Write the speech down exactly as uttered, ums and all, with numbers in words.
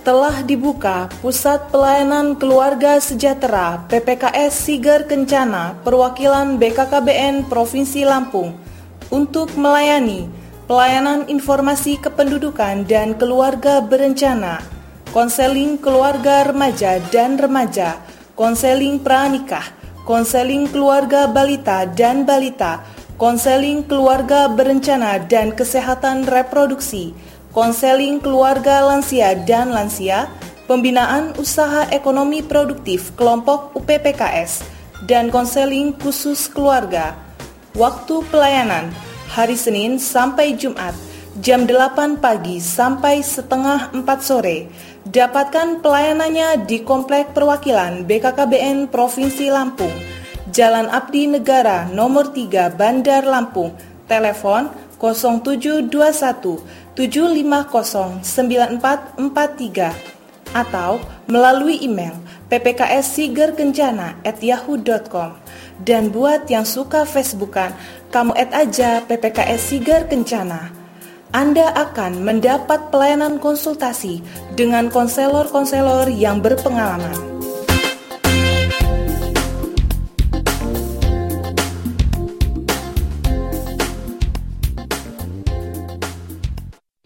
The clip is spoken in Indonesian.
telah dibuka Pusat Pelayanan Keluarga Sejahtera P P K S Sigar Kencana perwakilan B K K B N Provinsi Lampung untuk melayani pelayanan informasi kependudukan dan keluarga berencana, konseling keluarga remaja dan remaja, konseling pranikah, konseling keluarga balita dan balita, konseling keluarga berencana dan kesehatan reproduksi, konseling keluarga lansia dan lansia, pembinaan usaha ekonomi produktif kelompok U P P K S, dan konseling khusus keluarga. Waktu pelayanan hari Senin sampai Jumat, jam delapan pagi sampai setengah empat sore. Dapatkan pelayanannya di Komplek Perwakilan B K K B N Provinsi Lampung, Jalan Abdi Negara nomor tiga Bandar Lampung, telepon nol tujuh dua satu tujuh lima nol sembilan empat empat tiga atau melalui email p p k s sigar kencana at yahoo dot com. Dan buat yang suka Facebookan, kamu add aja P P K S Sigar Kencana. Anda akan mendapat pelayanan konsultasi dengan konselor-konselor yang berpengalaman.